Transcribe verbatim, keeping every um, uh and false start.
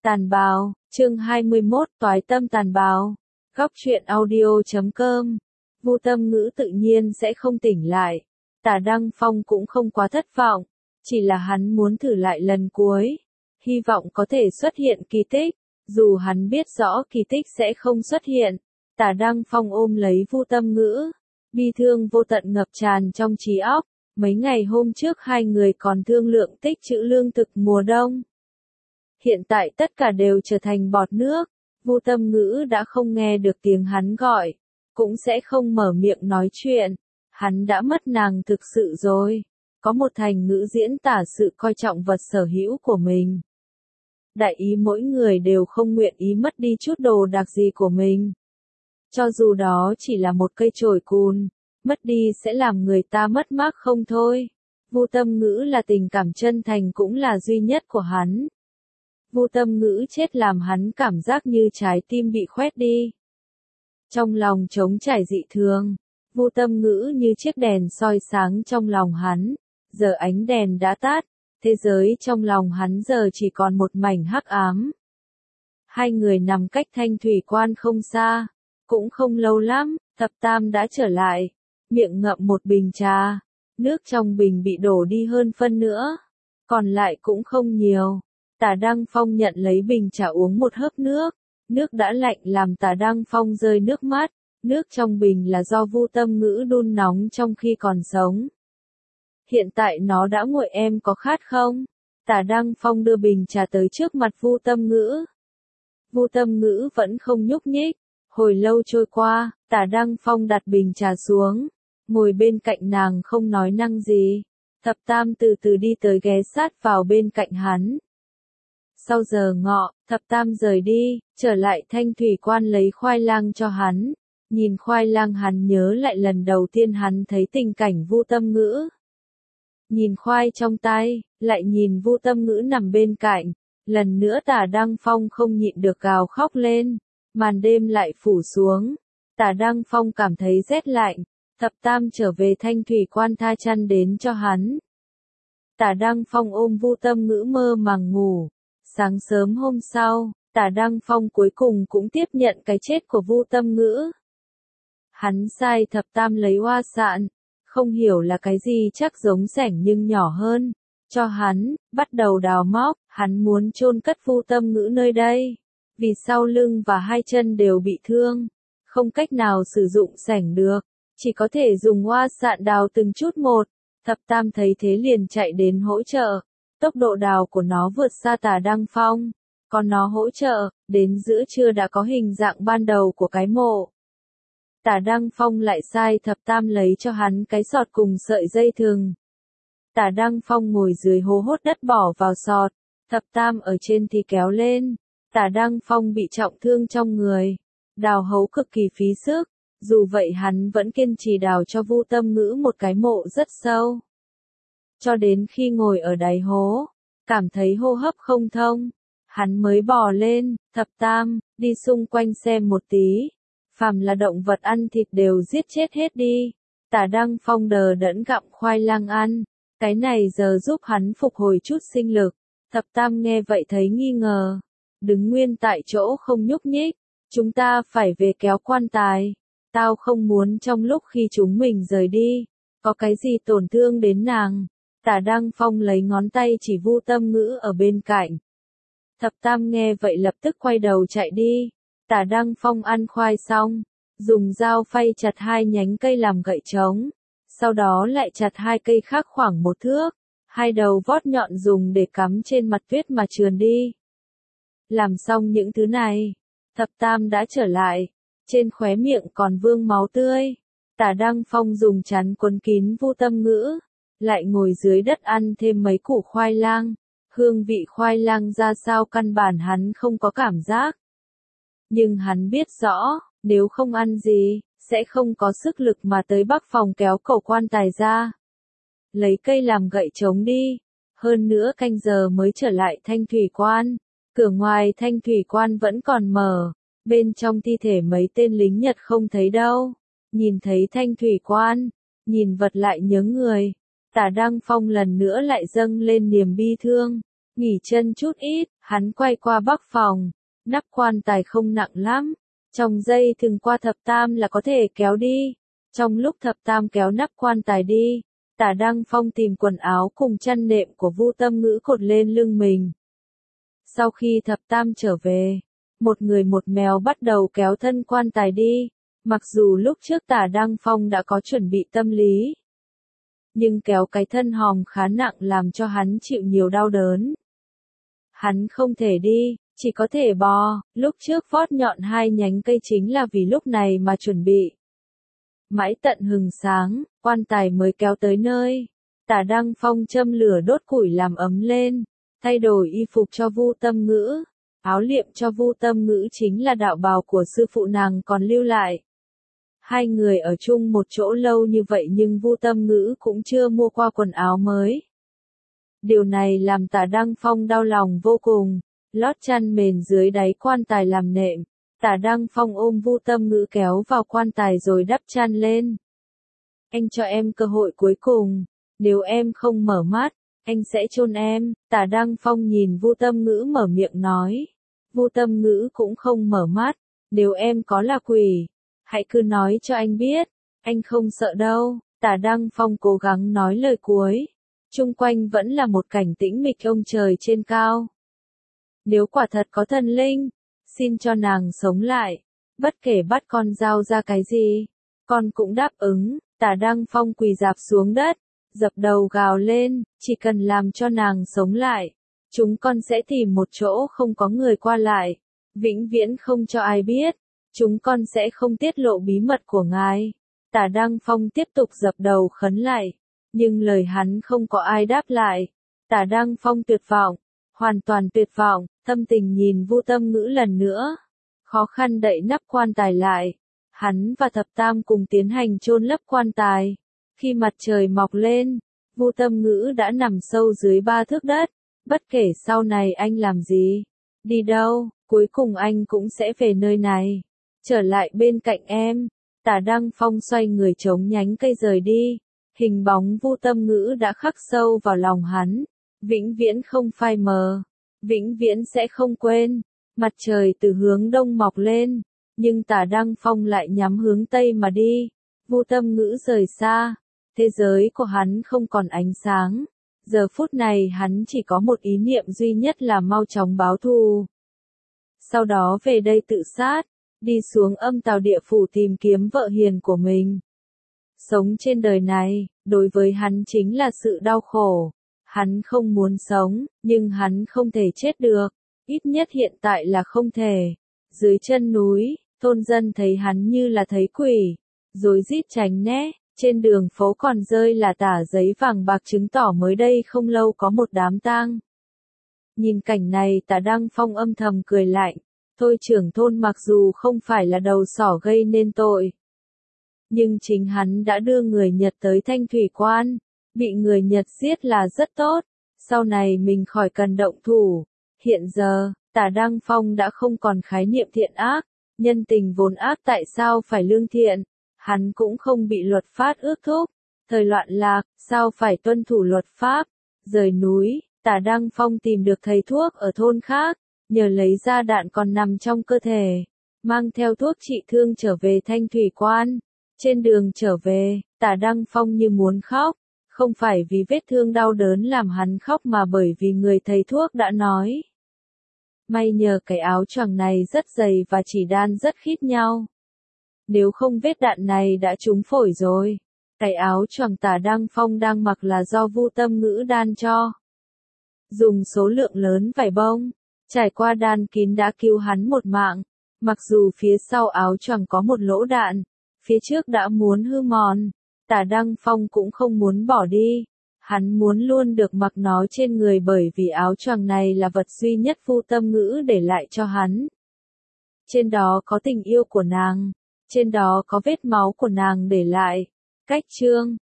Tàn bào, chương hai mươi mốt, toái tâm tàn bào. Góc truyện audio chấm com. Vu Tâm Ngữ tự nhiên sẽ không tỉnh lại. Tả Đăng Phong cũng không quá thất vọng, chỉ là hắn muốn thử lại lần cuối, hy vọng có thể xuất hiện kỳ tích, dù hắn biết rõ kỳ tích sẽ không xuất hiện. Tả Đăng Phong ôm lấy Vu Tâm Ngữ, bi thương vô tận ngập tràn trong trí óc. Mấy ngày hôm trước hai người còn thương lượng tích trữ lương thực mùa đông. Hiện tại tất cả đều trở thành bọt nước. Vu Tâm Ngữ đã không nghe được tiếng hắn gọi, cũng sẽ không mở miệng nói chuyện. Hắn đã mất nàng thực sự rồi. Có một thành ngữ diễn tả sự coi trọng vật sở hữu của mình. Đại ý mỗi người đều không nguyện ý mất đi chút đồ đạc gì của mình. Cho dù đó chỉ là một cây chổi cùn, mất đi sẽ làm người ta mất mát không thôi. Vu Tâm Ngữ là tình cảm chân thành cũng là duy nhất của hắn. Vu Tâm Ngữ chết làm hắn cảm giác như trái tim bị khoét đi. Trong lòng trống trải dị thường, Vu Tâm Ngữ như chiếc đèn soi sáng trong lòng hắn, giờ ánh đèn đã tắt, thế giới trong lòng hắn giờ chỉ còn một mảnh hắc ám. Hai người nằm cách Thanh Thủy Quan không xa, cũng không lâu lắm, Thập Tam đã trở lại, miệng ngậm một bình trà, nước trong bình bị đổ đi hơn phân nữa, còn lại cũng không nhiều. Tả Đăng Phong nhận lấy bình trà uống một hớp nước, nước đã lạnh làm Tả Đăng Phong rơi nước mắt, nước trong bình là do Vu Tâm Ngữ đun nóng trong khi còn sống. Hiện tại nó đã nguội, em có khát không? Tả Đăng Phong đưa bình trà tới trước mặt Vu Tâm Ngữ. Vu Tâm Ngữ vẫn không nhúc nhích, hồi lâu trôi qua, Tả Đăng Phong đặt bình trà xuống, ngồi bên cạnh nàng không nói năng gì. Thập Tam từ từ đi tới ghé sát vào bên cạnh hắn. Sau giờ ngọ, Thập Tam rời đi, trở lại Thanh Thủy Quan lấy khoai lang cho hắn. Nhìn khoai lang hắn nhớ lại lần đầu tiên hắn thấy tình cảnh Vu Tâm Ngữ. Nhìn khoai trong tay, lại nhìn Vu Tâm Ngữ nằm bên cạnh. Lần nữa Tả Đăng Phong không nhịn được gào khóc lên. Màn đêm lại phủ xuống. Tả Đăng Phong cảm thấy rét lạnh. Thập Tam trở về Thanh Thủy Quan tha chăn đến cho hắn. Tả Đăng Phong ôm Vu Tâm Ngữ mơ màng ngủ. Sáng sớm hôm sau, Tả Đăng Phong cuối cùng cũng tiếp nhận cái chết của Vu Tâm Ngữ. Hắn sai Thập Tam lấy hoa sạn, không hiểu là cái gì chắc giống sẻng nhưng nhỏ hơn, cho hắn, bắt đầu đào móc, hắn muốn chôn cất Vu Tâm Ngữ nơi đây. Vì sau lưng và hai chân đều bị thương, không cách nào sử dụng sẻng được, chỉ có thể dùng hoa sạn đào từng chút một. Thập Tam thấy thế liền chạy đến hỗ trợ. Tốc độ đào của nó vượt xa Tả Đăng Phong, còn nó hỗ trợ, đến giữa trưa đã có hình dạng ban đầu của cái mộ. Tả Đăng Phong lại sai Thập Tam lấy cho hắn cái sọt cùng sợi dây thừng. Tả Đăng Phong ngồi dưới hố hốt đất bỏ vào sọt, Thập Tam ở trên thì kéo lên. Tả Đăng Phong bị trọng thương trong người, đào hấu cực kỳ phí sức, dù vậy hắn vẫn kiên trì đào cho Vu Tâm Ngữ một cái mộ rất sâu. Cho đến khi ngồi ở đáy hố, cảm thấy hô hấp không thông, hắn mới bò lên. Thập Tam, đi xung quanh xem một tí, phàm là động vật ăn thịt đều giết chết hết đi. Tả Đăng Phong đờ đẫn gặm khoai lang ăn, cái này giờ giúp hắn phục hồi chút sinh lực. Thập Tam nghe vậy thấy nghi ngờ, đứng nguyên tại chỗ không nhúc nhích. Chúng ta phải về kéo quan tài, tao không muốn trong lúc khi chúng mình rời đi, có cái gì tổn thương đến nàng. Tả Đăng Phong lấy ngón tay chỉ Vu Tâm Ngữ ở bên cạnh. Thập Tam nghe vậy lập tức quay đầu chạy đi. Tả Đăng Phong ăn khoai xong, dùng dao phay chặt hai nhánh cây làm gậy trống, sau đó lại chặt hai cây khác khoảng một thước, hai đầu vót nhọn dùng để cắm trên mặt tuyết mà trườn đi. Làm xong những thứ này, Thập Tam đã trở lại, trên khóe miệng còn vương máu tươi. Tả Đăng Phong dùng chắn quấn kín Vu Tâm Ngữ, lại ngồi dưới đất ăn thêm mấy củ khoai lang. Hương vị khoai lang ra sao căn bản hắn không có cảm giác. Nhưng hắn biết rõ, nếu không ăn gì, sẽ không có sức lực mà tới Bắc Phòng kéo cầu quan tài ra. Lấy cây làm gậy trống đi, hơn nữa canh giờ mới trở lại Thanh Thủy Quan. Cửa ngoài Thanh Thủy Quan vẫn còn mở, bên trong thi thể mấy tên lính Nhật không thấy đâu. Nhìn thấy Thanh Thủy Quan, nhìn vật lại nhớ người. Tả Đăng Phong lần nữa lại dâng lên niềm bi thương. Nghỉ chân chút ít, hắn quay qua bắc phòng, nắp quan tài không nặng lắm, trong dây thừng qua thập tam là có thể kéo đi. Trong lúc thập tam kéo nắp quan tài đi, Tả Đăng Phong tìm quần áo cùng chăn nệm của Vu Tâm Ngữ cột lên lưng mình. Sau khi thập tam trở về, một người một mèo bắt đầu kéo thân quan tài đi, mặc dù lúc trước Tả Đăng Phong đã có chuẩn bị tâm lý. Nhưng kéo cái thân hòm khá nặng làm cho hắn chịu nhiều đau đớn. Hắn không thể đi, chỉ có thể bò, lúc trước vót nhọn hai nhánh cây chính là vì lúc này mà chuẩn bị. Mãi tận hừng sáng, quan tài mới kéo tới nơi. Tả Đăng Phong châm lửa đốt củi làm ấm lên, thay đổi y phục cho Vu Tâm Ngữ. Áo liệm cho Vu Tâm Ngữ chính là đạo bào của sư phụ nàng còn lưu lại. Hai người ở chung một chỗ lâu như vậy nhưng Vu Tâm Ngữ cũng chưa mua qua quần áo mới. Điều này làm Tả Đăng Phong đau lòng vô cùng, lót chăn mền dưới đáy quan tài làm nệm. Tả Đăng Phong ôm Vu Tâm Ngữ kéo vào quan tài rồi đắp chăn lên. Anh cho em cơ hội cuối cùng, nếu em không mở mắt, anh sẽ chôn em. Tả Đăng Phong nhìn Vu Tâm Ngữ mở miệng nói. Vu Tâm Ngữ cũng không mở mắt, nếu em có là quỷ, hãy cứ nói cho anh biết, anh không sợ đâu. Tả Đăng Phong cố gắng nói lời cuối. Chung quanh vẫn là một cảnh tĩnh mịch ông trời trên cao. Nếu quả thật có thần linh, xin cho nàng sống lại, bất kể bắt con dao ra cái gì, con cũng đáp ứng. Tả Đăng Phong quỳ rạp xuống đất, dập đầu gào lên, chỉ cần làm cho nàng sống lại, chúng con sẽ tìm một chỗ không có người qua lại, vĩnh viễn không cho ai biết, chúng con sẽ không tiết lộ bí mật của ngài. Tả Đăng Phong tiếp tục dập đầu khấn lại, nhưng lời hắn không có ai đáp lại. Tả Đăng Phong tuyệt vọng, hoàn toàn tuyệt vọng, tâm tình nhìn Vu Tâm Ngữ lần nữa, khó khăn đậy nắp quan tài lại. Hắn và thập tam cùng tiến hành chôn lấp quan tài. Khi mặt trời mọc lên, Vu Tâm Ngữ đã nằm sâu dưới ba thước đất. Bất kể sau này anh làm gì, đi đâu, cuối cùng anh cũng sẽ về nơi này, trở lại bên cạnh em. Tả Đăng Phong xoay người chống nhánh cây rời đi. Hình bóng Vu Tâm Ngữ đã khắc sâu vào lòng hắn, vĩnh viễn không phai mờ, vĩnh viễn sẽ không quên. Mặt trời từ hướng đông mọc lên, nhưng Tả Đăng Phong lại nhắm hướng tây mà đi. Vu Tâm Ngữ rời xa, thế giới của hắn không còn ánh sáng. Giờ phút này hắn chỉ có một ý niệm duy nhất là mau chóng báo thù. Sau đó về đây tự sát, đi xuống âm tào địa phủ tìm kiếm vợ hiền của mình. Sống trên đời này, đối với hắn chính là sự đau khổ. Hắn không muốn sống, nhưng hắn không thể chết được. Ít nhất hiện tại là không thể. Dưới chân núi, thôn dân thấy hắn như là thấy quỷ, rối rít tránh né. Trên đường phố còn rơi là tả giấy vàng bạc chứng tỏ mới đây không lâu có một đám tang. Nhìn cảnh này Tả Đăng Phong âm thầm cười lạnh. Thôi trưởng thôn mặc dù không phải là đầu sỏ gây nên tội, nhưng chính hắn đã đưa người Nhật tới Thanh Thủy Quan. Bị người Nhật giết là rất tốt, sau này mình khỏi cần động thủ. Hiện giờ, Tả Đăng Phong đã không còn khái niệm thiện ác, nhân tình vốn ác tại sao phải lương thiện. Hắn cũng không bị luật pháp ước thúc, thời loạn lạc, sao phải tuân thủ luật pháp. Rời núi, Tả Đăng Phong tìm được thầy thuốc ở thôn khác, nhờ lấy ra đạn còn nằm trong cơ thể, mang theo thuốc trị thương trở về Thanh Thủy Quan. Trên đường trở về, Tả Đăng Phong như muốn khóc, không phải vì vết thương đau đớn làm hắn khóc mà bởi vì người thầy thuốc đã nói. May nhờ cái áo choàng này rất dày và chỉ đan rất khít nhau. Nếu không vết đạn này đã trúng phổi rồi. Cái áo choàng Tả Đăng Phong đang mặc là do Vu Tâm Ngữ đan cho. Dùng số lượng lớn vải bông, trải qua đan kín đã cứu hắn một mạng. Mặc dù phía sau áo choàng có một lỗ đạn, phía trước đã muốn hư mòn, Tả Đăng Phong cũng không muốn bỏ đi. Hắn muốn luôn được mặc nó trên người bởi vì áo choàng này là vật duy nhất Vu Tâm Ngữ để lại cho hắn. Trên đó có tình yêu của nàng, trên đó có vết máu của nàng để lại. Cách chương